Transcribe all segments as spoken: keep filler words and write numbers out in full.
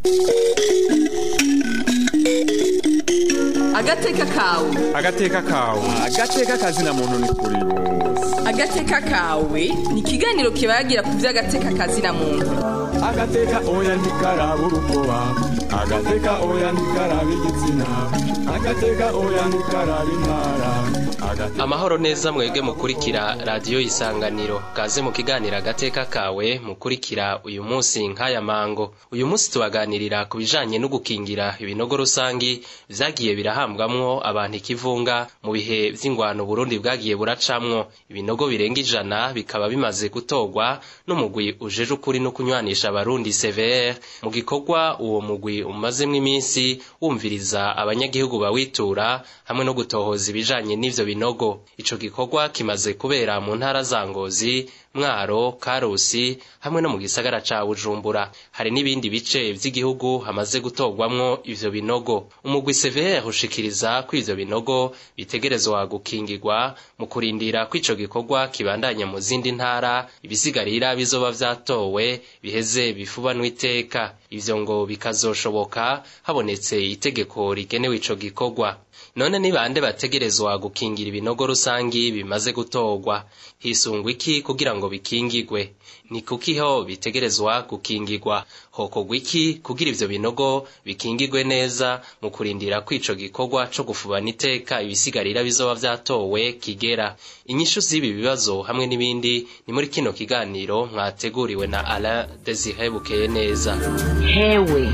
Agateka kawe. Agateka kawe. Agateka kazina muntu ni kuri bose. Agateka kawe ni ikiganiro kibagira ku by'agateka kazina muntu. Agateka oya ntikaraburukoba. Agateka oya ntikarabigitsina. Agateka oya ntikarabintara. Amahoro neza mwebwe mukurikira radio Isanganiro. Kaze mu kiganiro Agateka kawe mukurikira uyu munsi nkaya mango. Uyu munsi tubaganirira ku bijanye no gukingira ibinogo rusangi vyagiye birahambwamwo abantu ikivunga mu bihe vy'ingwano Burundi bwagiye buracamwo. Ibinogo birenga ijana bikaba bimaze gutogwa n'umugwi ujeje ukuri no kunywanisha abarundi C V R mu gikorwa uwo mugwi umazemwe iminsi wumviriza abanyagihugu bawitura hamwe no gutohoza ibijanye n'ivyo binogo. Ico gikorwa kimaze kubera mu ntara za Ngozi, Mwaro, Karusi hamwe no mu gisagara ca Bujumbura. Hari n'ibindi bice vy'igihugu hamaze gutogwamwo ivyo binogo. Umugwi C V R ushikiriza ko ivyo binogo bitegerezwa gukingirwa mu kurindira ko ico gikorwa kibandanya mu zindi ntara, ibisigarira bizoba vyatowe biheze bifubanwe iteka. Ivyo ngo bikazoshoboka habonetse itegeko rigenewe ico gikorwa. None ni bande bategerezwa gukingira ibinogo rusangi bimaze gutogwa? Hisungwa iki kugira ngo bikingirwe? Ni kukiho bitegerezwa gukingirwa? Hokogwa iki kugira ivyo binogo bikingirwe neza mu kurindira ko ico gikorwa co gufubana iteka ibisigarira bizoba vyatowe kigera? Inyishu z'ibi bibazo hamwe n'ibindi ni muri kino kiganiro mwateguriwe na Alain Désiré Bukeyeneza. Hewe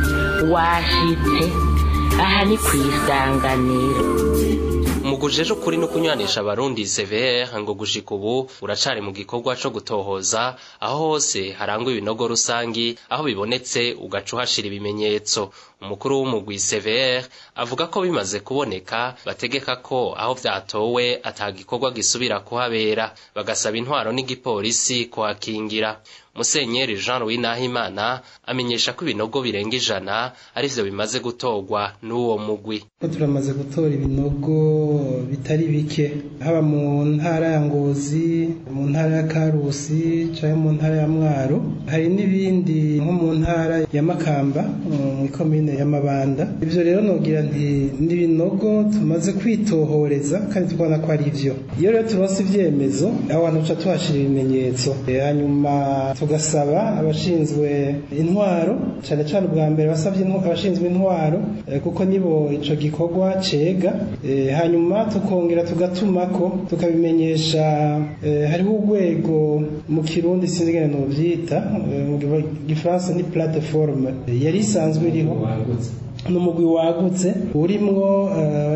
washitse aha ni kw'isanganiro. Umugujeje ukuri no kunywanisha abarundi C V R ngo gushika ubu uracari mu gikorwa co gutohoza aho hose harangwa ibinogo rusangi, aho bibonetse ugaca uhashira ibimenyetso. Umukuru w'umugwi C V R avuga ko bimaze kuboneka bategeka ko aho vyatowe atagikorwa gisubira kuhabera, bagasaba intwaro n'igipolisi kuhakingira. Musenyeri Jean Louis Nahimana amenyesha ko ibinogo birenga ijana arivyo bimaze gutogwa n'uwo mugwi. Turamaze gutora ibinogo bitari bike haba mu ntara ya Ngozi, mu ntara ya Karusi canke mu ntara ya Mwaro, hari n'ibindi nko mu ntara ya Makamba mu komine ya Mabanda. Ivyo rero nogira nti n'ibinogo tumaze kwitohoreza kandi tubona ko ari ivyo. Iyo rero turonse ivyemezo abantu tuca tuhashira ibimenyetso, hanyuma tugasaba abashinzwe intwaro, cyane cyane ubwa mbere basavye abashinzwe intwaro kuko nibo ico gikorwa cega, hanyuma tukongera tugatumako tukabimenyesha. Hariho urwego mu Kirundi sinzigene no vyita, mu Gifaransa ni plateforme yari isanzwe iriho n'umugwi wagutse urimwo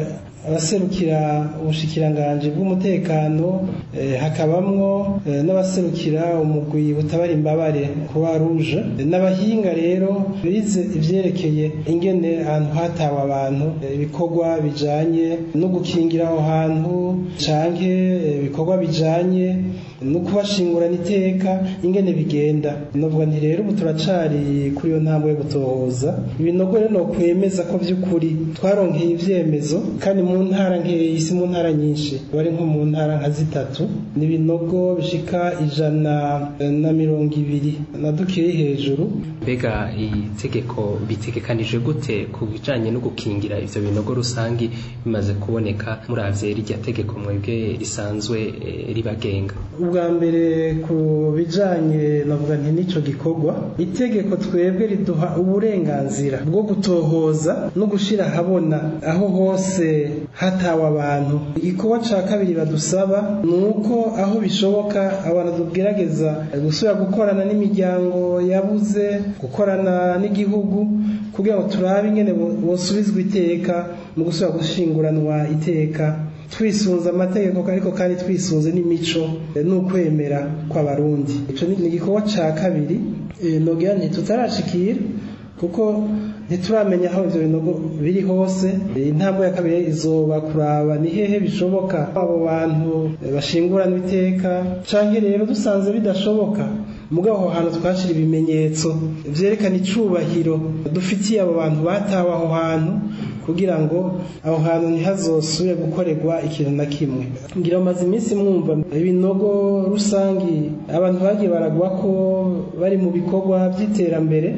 abaserukira ubushikiranganje bw'umutekano, hakabamwo n'abaserukira umugwi utabara imbabare Croix Rouge, n'abahinga rero bize ivyerekeye ingene ahantu hatawe abantu, ibikorwa bijanye no gukingira aho hantu canke ibikorwa bijanye no kubashingurana iteka ingene bigenda. Novuga nti rero ubu turacari kuri iyo ntambwe yo gutohoza ibinogo. Rero no kwemeza ko vy'ukuri twaronkeye ivyemezo kandi mu ntara nk'isi, mu ntara nyinshi bari nko mu ntara nka zitatu n'ibinogo bishika ijana na mirongo ibiri na dukiri hejuru. Mbega itegeko bitegekanije gute ku bijanye no gukingira ivyo binogo rusangi bimaze kuboneka muravye irya tegeko mwebwe risanzwe e, ribagenga? Ubwa mbere ku bijanye navuga nti nico gikorwa, itegeko twebwe riduha uburenganzira bwo gutohoza no gushira habona aho hose hatawe abantu. Igikorwa ca kabiri badusaba nuko aho bishoboka abantu tugerageza gusubira gukorana n'imiryango yabuze, gukorana n'igihugu kugira ngo turabe ingene bosubizwa iteka mu gusubira gushinguranwa iteka, twisunze amategeko ariko kandi twisunze n'imico n'ukwemera kw'abarundi. Ico ni igikorwa ca kabiri. Nogira nti tutarashikira kuko ntituramenya aho ivyo binogo biri hose. Intambwe ya kabiri izoba kuraba ni hehe bishoboka abo bantu bashingurana iteka, canke rero dusanze bidashoboka mugabo aho hantu twashira ibimenyetso vyerekana icubahiro dufitiye abo bantu batawe aho hantu, kugira ngo aho hantu ntihazosubire gukorerwa ikintu na kimwe. Ngira amaze iminsi mwumva ibinogo rusangi abantu bagiye baragwa ko bari mu bikorwa by'iterambere,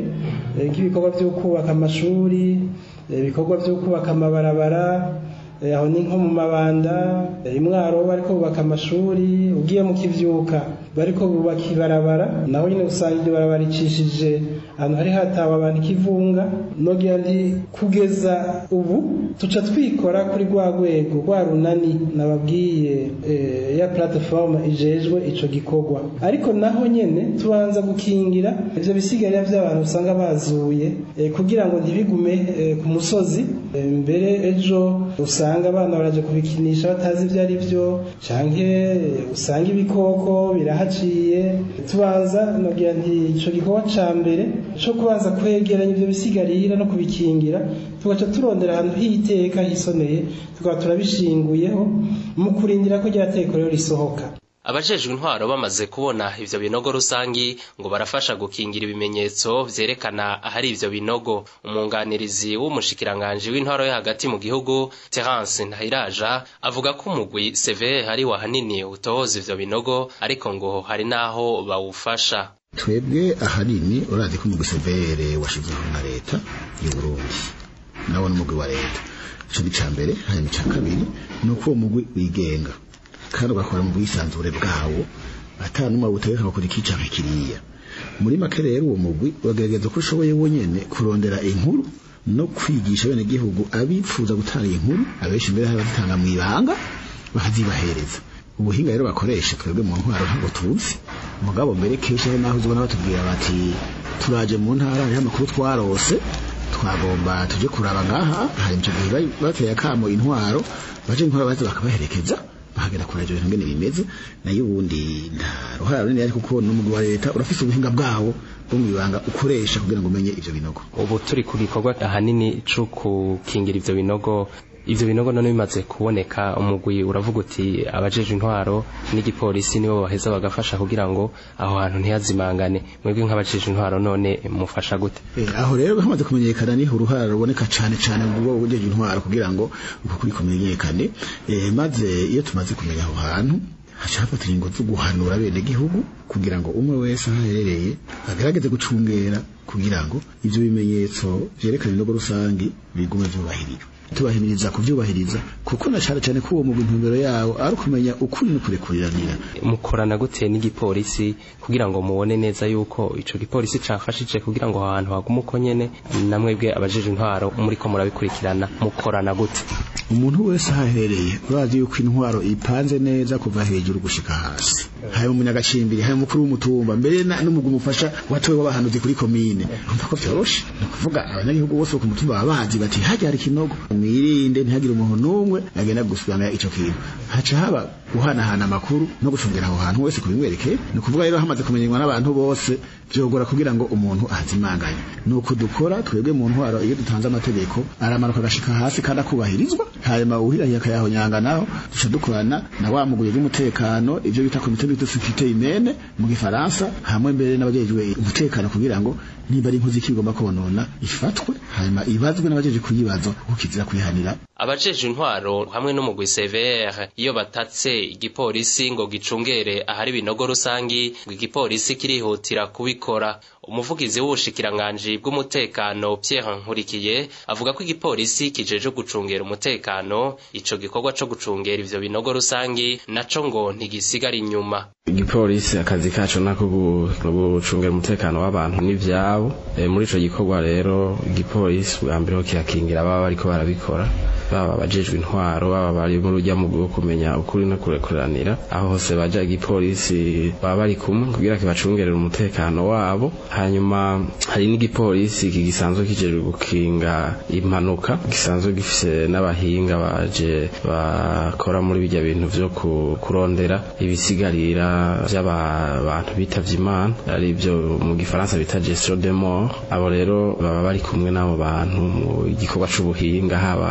nk'ibikorwa byo kubaka amashuri, ibikorwa byo kubaka amabarabara, aho ni nko mu Mabanda, Imwaro bariko bubaka amashuri, ugiye mu Kivyuka bariko bubaka ibarabara, naho nyine usanga iryo barabara ricishije ahantu hari hatawe abantu ikivunga. Nogira ndi kugeza ubu tuca twikora kuri rwa rwego rwa runani nababwiye eh, ya platform ijejwe ico gikorwa, ariko naho nyene tubanza gukingira ivyo bisigarira by'abantu usanga bazuye eh, kugira ngo ntibigume eh, ku musozi eh, mbere ejo usanga abana baraje kubikinisha batazi ibyo ari byo, canke usanga ibikoko birahaciye. Tubanza nogira nti ico gikorwa ca mbere co kubanza kwegeranya ivyo bisigarira no kubikingira, tugaca turondera ahantu hiteka hisoneye, tukaba turabishinguyeho mu kurindira ko ryateko rero risohoka. Abajejwe intwaro bamaze kubona ivyo binogo rusangi ngo barafasha gukingira ibimenyetso vyerekana ahari ivyo binogo. Umunganirizi w'umushikiranganje w'intwaro yo hagati mu gihugu Terence Ntahiraja avuga ko umugwi C V R hari wahanini utohoza ivyo binogo, ariko ngo hari naho bawufasha. Twebwe ahanini urazi ko umugwi C V R washizweho na leta y'u Burundi nawo n'umugwi wa leta. Ico ni cambere. Hanyuma ica kabiri nuko uwo mugwi wigenga kandi ugakora mu bwisanzure bwawo atanuma butegeka bakora ikica kiriya. Muri make rero uwo mugwi wagerageza ko ushoboye wonyene kurondera inkuru no kwigisha bene gihugu abifuza gutanga inkuru, abenshi mbere hari batanga mu ibanga bakazibahereza. Ubuhinga rero bakoresha twebwe mu ntwaro ntabwo tuzi, mugabo mbere kesha naho uzobona batubwira bati turaje mu ntara hari amakuru twarose twagomba tuje kuraba ngaha, hari icyo gihe bateye akamo intwaro baje intwaro baze bakabaherekeza bahagera kuraje ibintu ngene bimeze. Nayo ubundi nta ruhara runini ariko kuko n'umugwi wa leta urafise ubuhinga bwawo bwo mwibanga ukoresha kugira ngo umenye ivyo binogo. Ubu turi ku gikorwa ahanini cyo kukingira ivyo binogo. Ivyo binogo none bimaze kuboneka, umugwi uravuga uti abajeje intwaro n'igipolisi nibo baheza bagafasha kugira ngo aho hantu ntiyazimangane. Mwebwe nk'abajeje intwaro none mufasha gute? Eh, aho rero hamaze kumenyekana ni uruhara ruboneka cyane cyane mu bwo bujeje intwaro kugira ngo uko kuri kumenyekane. Eh, maze iyo tumaze kumenya aho hantu hacafatira ingo zo guhanura bene gihugu kugira ngo umwe wese aherereye agerageze gucungera kugira ngo ivyo bimenyetso vyerekana inogo rusangi bigume vyubahirijwe. Tubahimiriza kuvyubahiriza kuko na cyane cyane ko uwo mu ntumbero yawo ari kumenya ukuri no kurekuriranira. Mukorana gute n'igipolisi kugira ngo mubone neza yuko ico gipolisi cafashije kugira ngo ahantu hagume uko nyene, namwebwe abajeje intwaro muri ko murabikurikirana mukorana gute? Umuntu wese aherereye urazi yuko intwaro ipanze neza kuva hejuru gushika hasi, haye umunyagacimbiri, haye mukuru w'umutumba, mbere n'umugu mufasha watowe w'abahanuzi kuri komine. Umva ko vyoroshe no kuvuga abanyagihugu bose ku mutumba babazi bati hajya hari kinogo, mwirinde ntihagire umuntu n'umwe agenda gusubirana ico kintu. Haca haba guhanahana amakuru no gucungera aho hantu wese kubimwerekeye. Ni kuvuga rero hamaze kumenywa n'abantu bose vyogora kugira ngo umuntu ahazimanganye. Nuko dukora twebwe mu ntwaro iyo dutanze amategeko aramanuka agashika hasi kandi akubahirizwa, hanyuma uhirahiye akayaho nyanga naho duca dukorana na wa muguye w'umutekano, ivyo bita komite de sécurité humaine mu gifaransa, hamwe mbere n'abajejwe umutekano kugira ngo niba ari inkozi kigomba konona ifatwe hanyuma ibazwe n'abajeje kuyibaza ukizira kuyihanira. Abajeje intwaro hamwe n'umugwi C V R iyo batatse igipolisi ngo gicungere ahari binogo rusangi, ngo igipolisi kirihutira kubikora. Umuvugizi w'ubushikiranganje bw'umutekano Pierre Nkurikiye avuga ko igipolisi kijeje gucungera umutekano, ico gikorwa co gucungera ivyo binogo rusangi naco ngo ntigisigara inyuma. Igipolisi akazi kaco nako gucungera umutekano w'abantu n'ivyabo. E, muri ico gikorwa rero igipolisi bwa mbere kirakingira baba bariko barabikora, baba bajejwe intwaro, baba bari mu rujya mu bwo kumenya ukuri no kurekuranira. Aho hose baja igipolisi baba bari kumwe kugira kibacungerera umutekano wabo. Hanyuma hari n'igipolisi kigisanzwe kijeje gukinga impanuka, gisanzwe gifise n'abahinga baje bakora muri bijya bintu vyo kurondera ibisigarira by'abantu bitavye Imana, ari byo mu gifaransa bita gestion des morts. Abo rero baba bari kumwe n'abo bantu mu gikorwa c'ubuhinga, haba mu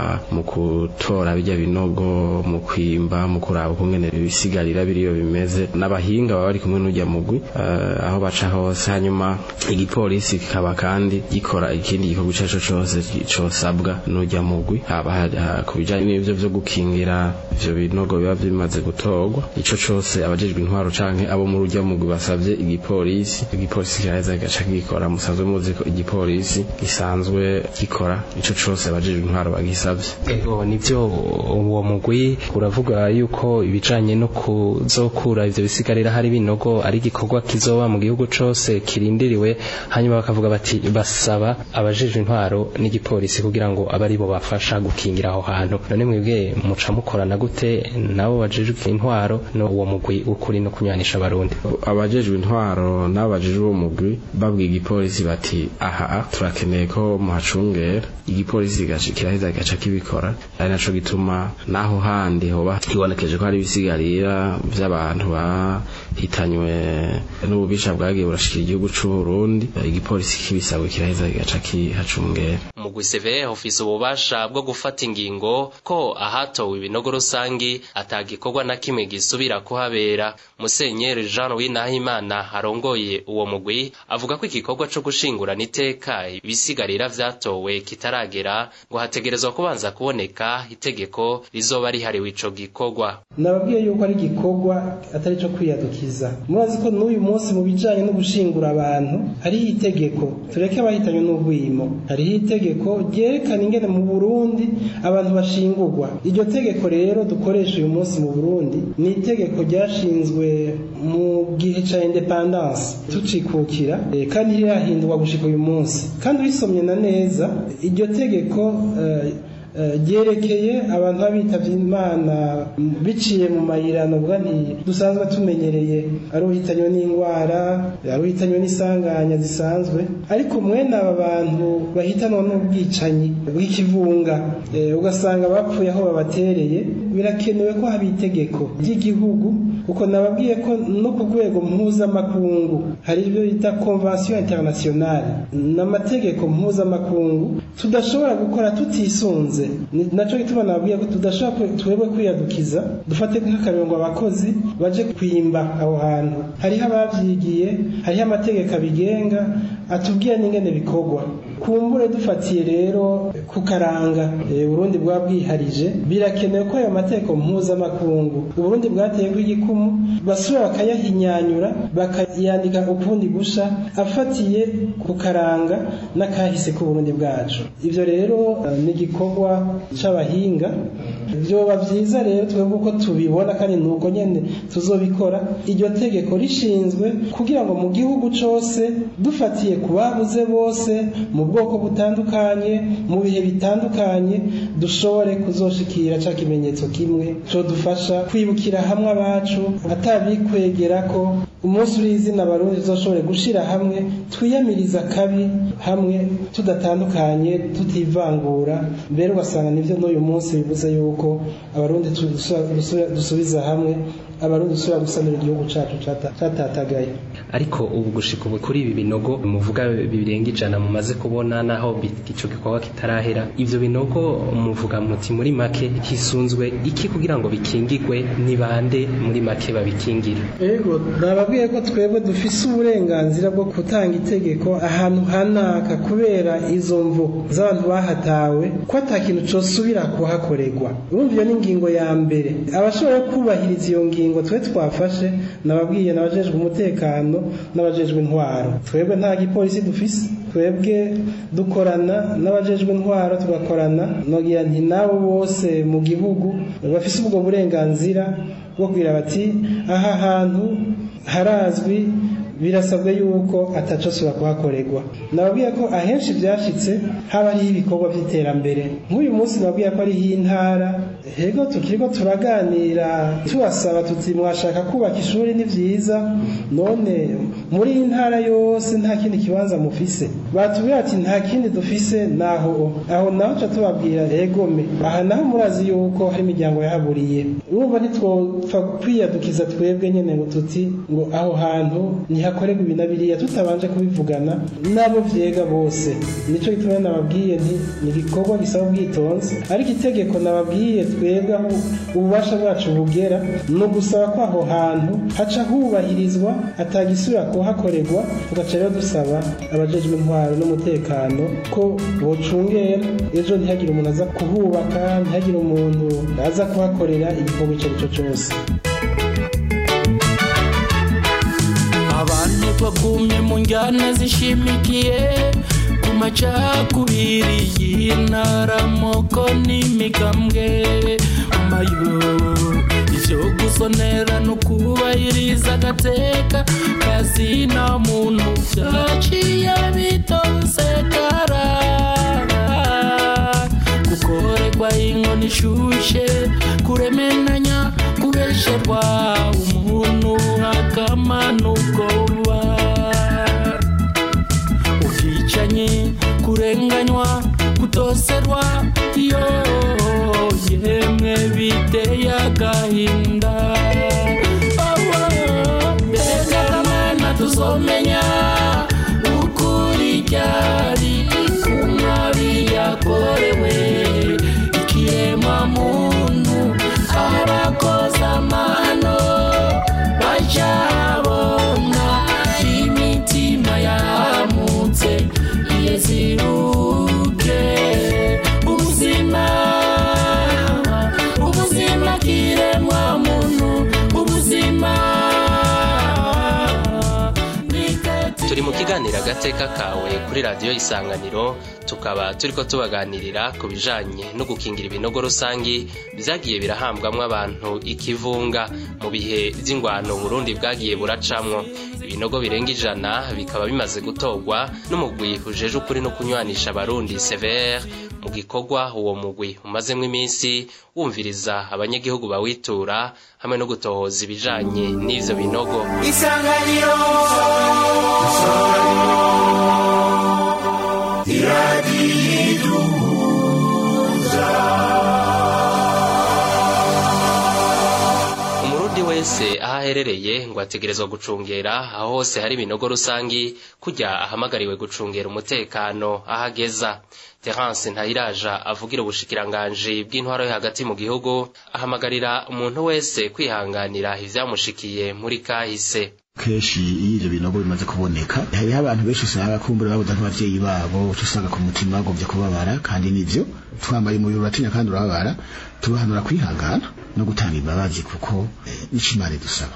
gutora bijya binogo mu kwimba mu kuraba ukungene ibisigarira biriyo bimeze n'abahinga baba bari kumwe n'ujya mugwi uh, aho baca hose hanyuma igipolisi kikaba kandi gikora ikindi gikorwa cyaco cyose cyosabwa n'ujya mugwi haba kubijanye n'ivyo byo gukingira ivyo binogo biba bimaze gutorwa ico cyose abajejwe intwaro canke abo mu rujya mugwi basavye igipolisi igipolisi kiraheza gaca gikora musanzwe muzi ko igipolisi gisanzwe gikora ico cyose abajejwe intwaro bagisavye. Ego nivyo uwo mugwi uravuga yuko ibijanye no kuzokura ivyo bisigarira hari binogo ari gikorwa kizoba mu gihugu cose kirindiriwe hanyuma bakavuga bati basaba abajejwe intwaro n'igipolisi kugira ngo abari bo bafasha gukingira aho hantu. None mwebwe muca mukorana gute nabo bajejwe intwaro no uwo mugwi ukuri no kunywanisha abarundi? Abajejwe intwaro n'abajejwe uwo mugwi babwiye igipolisi bati aha turakeneye ko muhacungera igipolisi kiraheza gaca kibikora ari naco gituma naho handi hoba kibonekeje ko hari ibisigarira by'abantu bahitanywe n'ububisha bwagiye burashikira igihugu c'u Burundi igipolisi kibisabwe kiraheza gaca kihacungera. Umugwi C V R ofise ububasha bwo gufata ingingo ko ahatowe ibinogo rusangi atagikorwa na kimwe gisubira kuhabera. Musenyeri Jean Louis Nahimana arongoye uwo mugwi avuga ko igikorwa co gushingurana iteka ibisigarira vyatowe kitaragera ngo hategerezwa kubanza kuboneka itegeko rizoba rihariwe ico gikorwa. Nababwiye yuko ari gikorwa atari cyo kwiyadukiza. Murazi ko n'uyu munsi mu bijanye no gushingura abantu hari itegeko tureke abahitanywe n'ubwimo hari itegeko ryerekana ingene mu Burundi abantu bashingurwa. Iryo tegeko rero dukoresha uyu munsi mu Burundi ni itegeko ryashinzwe mu gihe ca independence tucikukira e, kandi rirahindurwa gushika uyu munsi kandi urisomye na neza iryo tegeko uh, ryerekeye abantu babitavye Imana biciye mu mayirano bwa nti dusanzwe tumenyereye ari uhitanywe n'ingwara ari uhitanywe n'isanganya zisanzwe ariko mwene aba bantu bahitanwa n'ubwicanyi bw'ikivunga e, ugasanga bapfuye aho babatereye birakenewe ko haba itegeko ry'igihugu kuko nababwiye ko no ku rwego mpuzamakungu hari ibyo bita convention internationale n'amategeko mpuzamakungu tudashobora gukora tutisunze naco gituma nababwiye ko tudashobora twebwe kwiyadukiza dufate nk'akarongo abakozi baje kwimba aho hantu hariho abavyigiye hariho amategeko abigenga atubwiye n'ingene bikorwa kumbure dufatiye rero kukaranga e, Burundi bwabwiharije birakenewe ko ayo mategeko mpuzamakungu Burundi bwateye kw'igikumu basubira bakayahinyanyura bakayandika ukundi gusha afatiye kukaranga n'akahise ku Burundi bwacu. Ivyo rero uh, ni gikorwa c'abahinga byoba vyiza rero twebwe uko tubibona kandi nuko nyene tuzobikora iryo tegeko rishinzwe kugira ngo mu gihugu cose dufatiye kubabuze bose mu bwoko butandukanye mu bihe bitandukanye dushobore kuzoshikira ca kimenyetso kimwe cyo dufasha kwibukira hamwe abacu atabikwegera ko umunsi urizina abarundi tuzoshobore gushira hamwe twiyamiriza kabi hamwe tudatandukanye tutivangura mbere ugasanga nivyo n'uyu munsi bivuze yuko abarundi dusubiza hamwe abarundi dusubira gusanura igihugu cacu catatagaye. Ariko ubu gushika ubu kuri ibi binogo muvuga birenga ijana mumaze kubona naho ico gikorwa kitarahera ivyo binogo muvuga muti muri make hisunzwe iki kugira ngo bikingirwe ni bande muri make babikingira? Ego nababwiye ko twebwe dufise uburenganzira bwo gutanga itegeko ahantu hanaka kubera izo mvu z'abantu bahatawe ko atakintu cosubira kuhakorerwa. Urumva iyo n'ingingo ya mbere abashobora kubahiriza iyo ngingo twe twafashe nababwiye nabajejwe umutekano n'abajejwe intwaro. Twebwe nta gipolisi dufise twebwe dukorana n'abajejwe intwaro tugakorana nogira nti nabo bose mu gihugu bafise ubwo burenganzira bwo kugira bati aha hantu harazwi birasabwe yuko atacosubira kuhakorerwa. Nababwiye ko ahenshi byashitse haba ari ibikorwa by'iterambere nk'uyu munsi nababwiye ko ari intara hego tukiriko turaganira tubasaba tuti mwashaka kubaka ishuri ni vyiza none muri intara yose nta kindi kibanza mufise batubwira ati nta kindi dufise naho aho naho ca tubabwira egome aha naho murazi yuko hari imiryango yahaburiye urumva ntitwopfa kwiyadukiza twebwe nyene ngo tuti ngo aho hantu ni ntihakorerwa ibi na biriya tutabanje kubivugana nabo vyega bose. Nico gituma nababwiye nti ni igikorwa gisaba ubwitonzi, ariko itegeko nababwiye twebwe aho ububasha bwacu bugera no gusaba ko aho hantu haca hubahirizwa atagisubira kuhakorerwa. Tugaca rero dusaba abajejwe intwaro n'umutekano ko bocungera ejo ntihagire umuntu aza kuhubaka, ntihagire umuntu aza kuhakorera igikorwa ico arico cose. Abantu bagumye mu njyana zishimikiye ku macakubiri y'intara, moko n'imigambwe, amayo ivyo gusonera no kubahiriza agateka kazina muntu vyaciye bitosekara, gukorerwa inkoni ishushe, kuremenanya, kubesherwa umuntu akamanugoba, ubwicanyi, kurenganywa, kutoserwa, yo yemwe biteye agahinda. Mbega kamana tuzomenya ukuri ryari kumwabi yakorewe ikiremwa muntu, abakoze amahano bacabona, imitima yamutse yeziruke, ubuzima ubuzima kiremwa muntu, ubuzima. Turi mu kiganiro agateka kawe kuri radiyo Isanganiro, tukaba turiko tubaganirira ku bijanye no gukingira ibinogo rusangi vyagiye birahambwamwo abantu ikivunga mu bihe vy'ingwano Burundi bwagiye buracamwo. Ibinogo birenga ijana bikaba bimaze gutorwa n'umugwi ujeje ukuri no kunywanisha abarundi C V R, mu gikorwa uwo mugwi umazemwo iminsi wumviriza abanyagihugu bawitura hamwe no gutohoza ibijanye n'ivyo binogo. Isanganiro Umurundi wese aho aherereye ngo ategerezwa gucungera aho hose hari ibinogo rusangi, kujya ahamagariwe gucungera umutekano ahageza. Terence Ntahiraja avugira ubushikiranganje bw'intwaro yo hagati mu gihugu ahamagarira umuntu wese kwihanganira ivyamushikiye muri kahise. Keshi iyo ivyo binogo bimaze kuboneka, hariho abantu benshi usanga kumbura babuza nk'abavyeyi babo, usanga ku mutima bagovye kubabara, kandi nivyo twambaye umubiri uratinya kandi urababara. Tubahanura kwihangana no gutanga imbabazi, kuko nico Imana dusaba.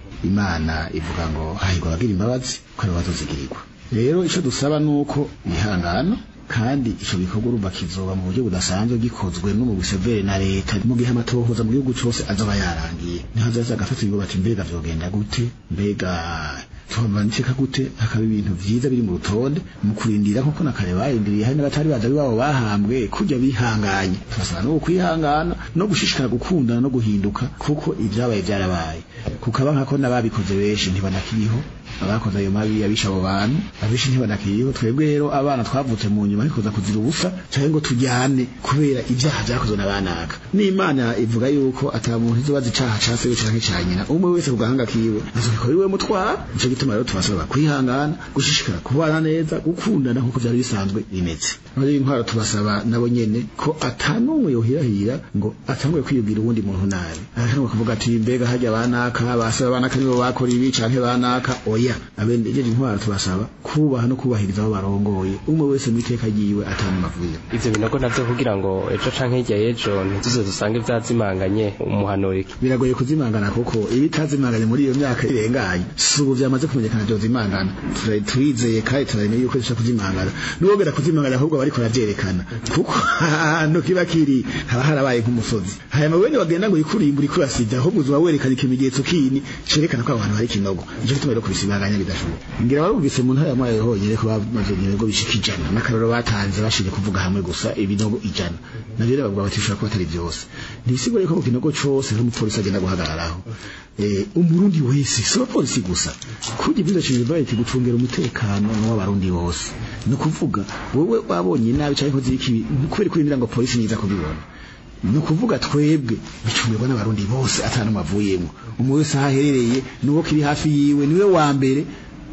Imana ivuga ngo hahirwa abagira imbabazi ko bazozigirirwa. Rero ico dusaba nuko ihangana, kandi ico gikorwa urumva kizoba mu buryo budasanzwe gikozwe no mu bisevere na leta, mu gihe amatohoza mu gihugu cyose azoba yarangiye. Niho azaza agafata ibigo bati mbega vyogenda gute, mbega tuhamaniteka gute, hakaba ibintu vyiza biri mu rutonde mu kurindira, kuko nakare barindiriye, hari n'abatari baza babo bahambwe kujya bihanganye. Turasaba no kwihangana no gushishikara gukundana no guhinduka, kuko ivyabaye vyarabaye, kukaba nkako nababikoze benshi ntibanakiriho, abakoze ayo mabi yabisha abo bantu abishi ntibanakiriho. Twebwe rero abana twavutse mu nyuma ariko kuzira ubusa cyangwa ngo tujyane kubera ibyaha byakozwe n'abanaka. N'Imana ivuga yuko atamuntu izobaza icaha case we canke cyanyina, umwe wese kugahanga kiwe azokoriwe mutwara. Ico gituma rero tubasaba kwihangana, gushishikara kubana neza, gukundana nkuko byari bisanzwe bimeze. Muri intwaro tubasaba nabo nyene ko atanumwe yohirahira ngo atangwe kwiyubira uwundi muntu nabi, ahari kuvuga ati mbega hajya abanaka basaba abanaka nibo bakora ibi canke banaka. Oya, abendeje intwaro tubasaba kubaha no kubahiriza abo barongoye, umwe wese mu iteka yiwe atanu mavuye. Ivyo binogo navyo kugira ngo ejo canke hirya y'ejo ntituze dusange vyazimanganye, umuhanuro iki? Biragoye kuzimangana kuko ibitazimanganye muri iyo myaka irenganye subu vyamaze kumenyekana byo zimangana. Turizeye kandi turane yuko dushaka kuzimangana, nubogera kuzimangana ahubwo bariko ravyerekana, kuko no kiba kiri haba harabaye nk'umusozi. Haya mabene bagenda ngo ikurimbura ikurasida, ahubwo uzuba werekana ikimenyetso kini cerekana ko abantu hari kinogo. Ico gituma rero kubisibanganya bidashoboka. Ngira barumvise mu ntara y'amaye honyere ko bamaze ngo bishikijana n'akaroro batanze bashije kuvuga hamwe gusa ibinogo ijana. Nabyo rero bagwa batishura ko atari byose. Ntibisigure ko mu kinogo cyose n'umupolisi agenda guhagararaho. Eh umurundi wese so polisi gusa kujya bizashije bayiti gucungera umutekano w'abarundi bose. No kuvuga wowe babonye nabi cyane ko ziki kubera kurindira ngo polisi niza kubibona. No kuvuga twebwe bicungirwa n'abarundi bose atanu mavuyemo. Umwe wese aherereye nuwo kiri hafi yiwe niwe wa mbere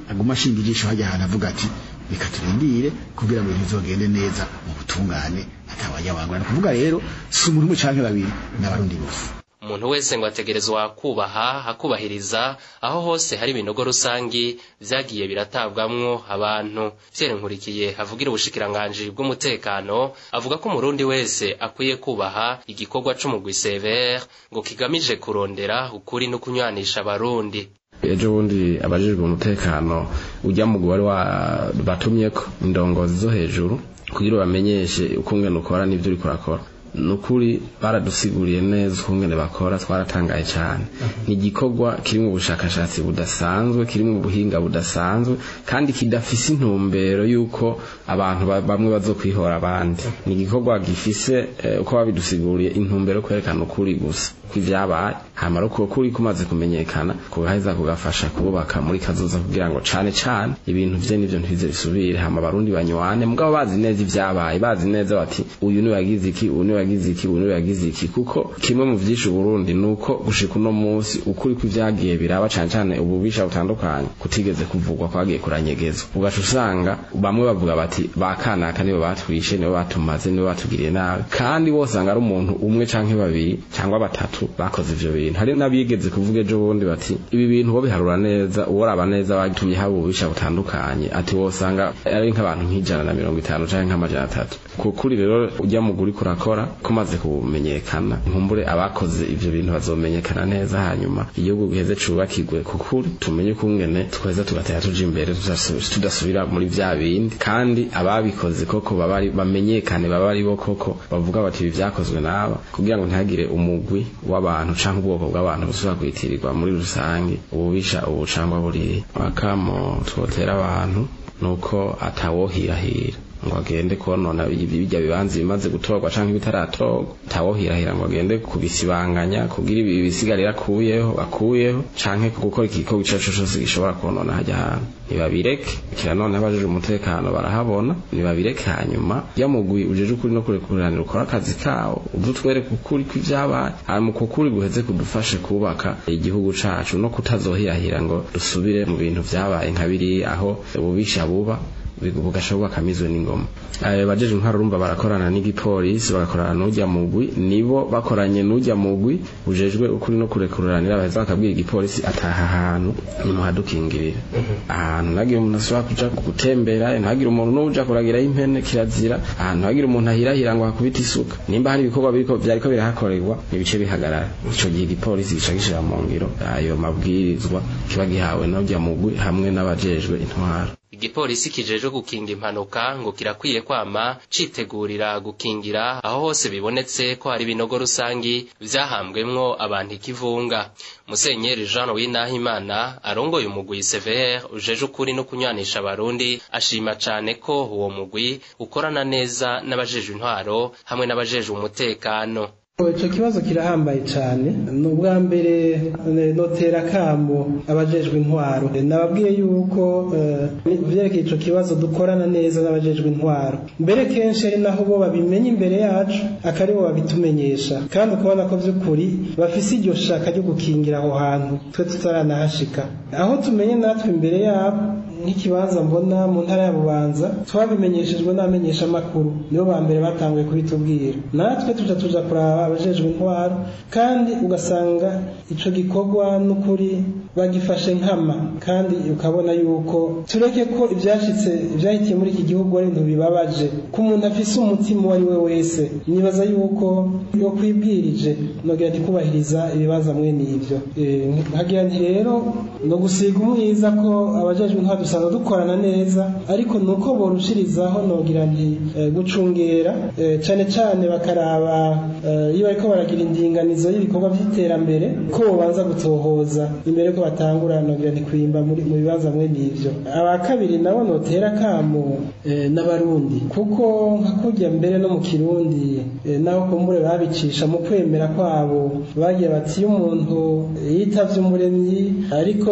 aguma ashinga ijisho hajya ahantu avuga ati reka turindire kugira ngo ibintu bizogende neza mu butungane atabajya bangana kuvuga rero si umuntu umwe canke babiri n'abarundi bose. Umuntu wese ngo ategerezwa kubaha hakubahiriza aho hose hari ibinogo rusangi vyagiye biratabwamwo abantu. Pierre Nkurikiye avugira ubushikiranganje bw'umutekano avuga ko umurundi wese akwiye kubaha igikorwa c'umugwi C V R ngo kigamije kurondera ukuri no kunywanisha abarundi. Ejo bundi abajijwe umutekano ujya mu gwari wa batumyeko indongozi zo hejuru kugira bamenyeshe ukungene ukora n'ivyo uri kurakora. Nukuri baradusiguriye neza ukungene bakora twaratangaye cyane. Ni igikorwa kirimo ubushakashatsi budasanzwe, kirimo ubuhinga budasanzwe kandi kidafise intumbero yuko abantu bamwe bazokwihora abandi. Ni igikorwa gifise eh, uko babidusiguriye intumbero kwerekana ukuri gusa kw'ivyabaye hamara uko kuri kumaze kumenyekana kugaheza kugafasha kubaka muri kazoza kugira ngo cane cane ibintu vye nivyo ntibize bisubire hama barundi banywane mugabo bazi neza ivyabaye bazi neza bati uyu ni wagize iki uyu ni wagize iki uyu ni wagize iki kuko kimwe mu vyishe Burundi nuko gushika uno munsi ukuri kw'ivyagiye biraba cane cane ububisha butandukanye kutigeze kuvugwa kwagiye kuranyegezwa ugaca usanga bamwe bavuga bati bakanaka nibo batwishe nibo batumaze nibo batugiriye nabi kandi bose anga ari umuntu umwe canke babiri cyangwa batatu bakoze ivyo bintu. Hari nabigeze kuvuga ejo bundi bati ibi bintu bo biharura neza uworaba neza bagitumye habo ububisha butandukanye ati wosanga ari nk'abantu nk'ijana na mirongo itanu canke nk'amajana atatu. Kukuri rero ujya muguri kurakora kumaze kumenyekana nkumbure abakoze ivyo bintu bazomenyekana neza hanyuma igihugu giheze cubakirwe kukuri tumenye kungene tweza tugatera tuje imbere tudasubira muri vya bindi kandi ababikoze koko babari bamenyekane babari bo koko bavuga bati ibi vyakozwe naba kugira ngo ntihagire umugwi w'abantu canke ubwoko bw'abantu busubira kwitirirwa muri rusange ububisha ubucangwa buri akamo twotera abantu nuko atawohirahira ngo agende konona ibijya bibanze bimaze gutorwa canke bitaratorwa tawohirahira ngo agende kubisibanganya kugira ibi bisigarira kuyeho akuyeho canke gukora igikorwa ico cyose gishobora konona hajya hantu nibabireke kira none abajije umutekano barahabona nibabireke hanyuma yamugwi ujeje ukuri no kurekuranira ukora akazi kawo udutwereka ukuri kw'ivyabaye hanyuma kukuri guheze kudufashe kubaka igihugu cacu no kutazohirahira ngo dusubire mu bintu vyabaye nka biri aho ububisha buba bugashoboka kamizwe n'ingoma. Aye bajeje intwaro urumva barakorana n'igipolisi bagakorana n'ujya mugwi nibo bakoranye n'ujya mugwi ujejwe ukuri no kurekuranira abaza bakabwira igipolisi ataha ahantu nimuhadukingirira ahantu nagiye umuntu asubira kuja gutembera ntagira umuntu n'uja kuragira impene kirazira ahantu hagira umuntu ahirahira ngo hakubita isuka nimba hari ibikorwa biriko byariko birahakorerwa ibice bihagarara ico gihe igipolisi gica gishira mu ngiro ayo mabwirizwa kiba gihawe n'ujya mugwi hamwe n'abajejwe intwaro. Igipolisi kijejwe gukinga impanuka ngo kirakwiye kwama citegurira gukingira aho hose bibonetse ko hari binogo rusangi vyahambwemwo abantu ikivunga. Musenyeri Jean Uwinahimana arongoye umugwi C V R ujeje ukuri no kunywanisha abarundi ashima cane ko uwo mugwi ukorana neza n'abajejwe intwaro hamwe n'abajejwe umutekano. Ico kibazo kirahambaye cyane n'ubwa mbere notera kamo abajejwe intwaro nababwiye yuko vyerekeye ico kibazo dukorana neza n'abajejwe intwaro mbere kenshi ari naho bo babimenye imbere yacu akari bo babitumenyesha kandi ukubona ko vy'ukuri bafise iryo shaka ryo gukingira aho hantu twe tutaranahashika aho tumenye natwe imbere yabo nk'ikibanza mbona mu ntara ya Bubanza twabimenyeshejwe n'amenyesha makuru nibo ba mbere batanguye kubitubwira natwe tuja tuja kuraba abajejwe intwaro kandi ugasanga ico gikorwa n'ukuri bagifashe nkama kandi ukabona yuko tureke ko ivyashitse ivyahitiye muri iki gihugu ari ibintu bibabaje ko umuntu afise umutima wari we wese nibaza yuko yo kwibwirije nogira ndikubahiriza ibibaza mwe n'ivyo nkagira nti rero no gusiga umwiza ko abajejwe intwaro dusanzwe dukorana neza ariko nuko borushirizaho nogira nti gucungera cane cane bakaraba iyo bariko baragira indinganizo y'ibikorwa vy'iterambere ko bobanza gutohoza imbere ko batangura nogira nti kwimba muri mu bibaza mwe n'ivyo. Aba kabiri nabo notera kamo n'abarundi kuko nka kurya mbere no mu Kirundi naho kumbure babicisha mu kwemera kwabo bagiye bati umuntu yitavye umuremyi ariko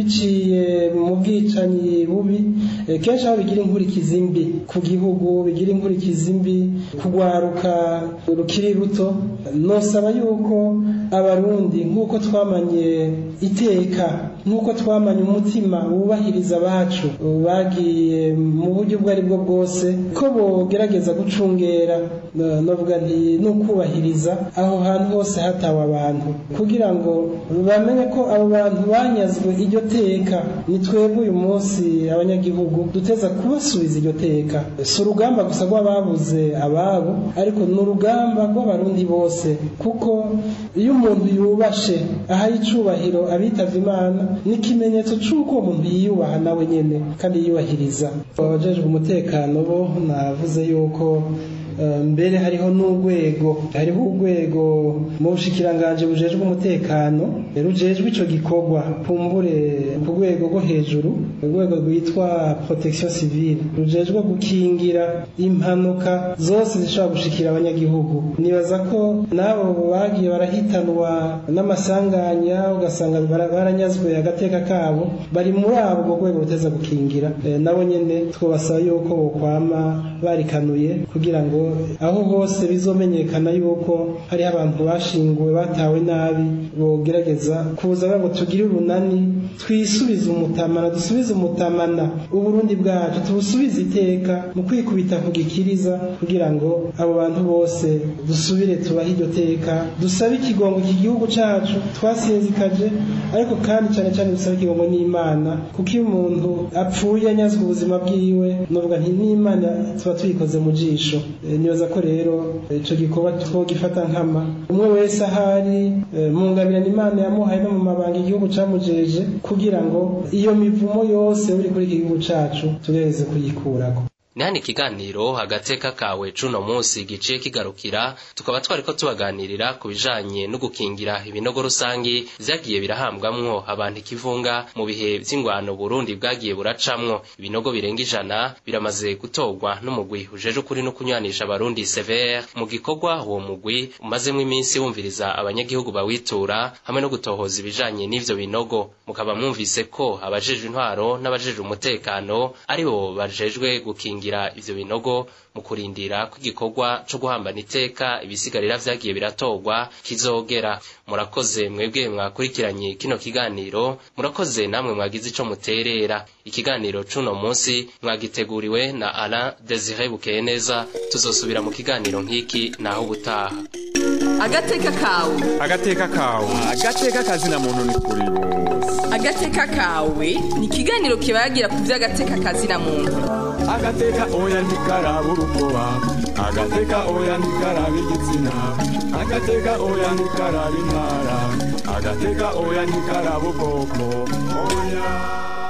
biciye mu bwicanyi bubi kenshi aho bigira inkurikizi mbi ku gihugu bigira inkurikizi mbi kugwaruka rukiri ruto nosaba yuko abarundi nk'uko twamanye iteka nk'uko twamanye umutima wubahiriza abacu bagiye mu buryo ubwo ari bwo bwose ko bogerageza gucungera novuga nti n'ukubahiriza aho hantu hose hatawe abantu kugira ngo bamenye ko abo bantu banyazwe iryo teka ni twebwe uyu munsi abanyagihugu duteza kubasubiza iryo teka si urugamba gusa rw'ababuze ababo ariko ni urugamba rw'abarundi bose kuko iyo umuntu yubashe ahaye icubahiro abitavye Imana ni ikimenyetso c'uko uwo muntu yiyubaha nawe nyene kandi yiyubahiriza. Abajejwe umutekano bo navuze yuko mbere hariho n'urwego hariho urwego mu bushikiranganje bujejwe umutekano rujejwe ico gikorwa kumbure ku rwego rwo hejuru urwego rwitwa protection civile rujejwe gukingira impanuka zose zishobora gushikira abanyagihugu. Nibaza ko nabo bagiye barahitanwa n'amasanganya ugasanga baranyazwe agateka kabo bari muri abo rwego ruteza gukingira e, nabo nyene twobasaba yuko bokwama barikanuye kugira ngo aho hose bizomenyekana yuko hari abantu bashinguwe batawe nabi bogerageza kuza ngo tugire urunani twisubize umutamana dusubize umutamana uburundi bwacu tubusubize iteka mu kwikubita kugikiriza kugira ngo abo bantu bose dusubire tubahe iryo teka dusabe ikigongo iki gihugu cacu twasinzikaje ariko kandi cyane cyane dusabe ikigongo n'Imana kuko iyo umuntu apfuye anyazwe ubuzima bwiwe novuga nti n'Imana tuba tuyikoze mu jisho. E, nibaza ko rero ico gikorwa twogifata nkama umwe wese ahari mu ngabirano Imana yamuhaye no mu mabanga igihugu camujeje kugira ngo iyo mivumo yose uri kuri igihugu cacu tugereze kuyikurako. Nani ikiganiro agateka kawe cuno munsi giciye kigarukira tukaba twariko tubaganirira ku bijanye no gukingira ibinogo rusangi vyagiye birahambwamwo abantu ikivunga mu bihe vy'ingwano Burundi bwagiye buracamwo. Ibinogo birenga ijana biramaze gutorwa n'umugwi ujeje ukuri no kunywanisha abarundi C V R mu gikorwa uwo mugwi umazemwo iminsi wumviriza abanyagihugu bawitura hamwe no gutohoza ibijanye n'ivyo binogo. Mukaba mwumvise ko abajejwe intwaro n'abajejwe umutekano aribo bajejwe gukingira ngira ivyo binogo mu kurindira kw'igikorwa co guhambana iteka ibisigarira vyagiye biratorwa kizogera. Murakoze mwebwe mwakurikiranye kino kiganiro, murakoze namwe mwagize ico muterera. Ikiganiro cuno munsi mwagiteguriwe na Alain Désiré Bukeyeneza. Tuzosubira mu kiganiro nk'iki naho ubutaha. Agateka kawe agateka kawe agateka kazina muntu ni kuri bose. Agateka kawe ni ikiganiro kibagira ku vy'agateka kazina muntu. Agateka oya ntikaraburukoba, agateka oya ntikarabigitsina, agateka oya ntikarabintara, agateka oya ntikarabubwoko oya.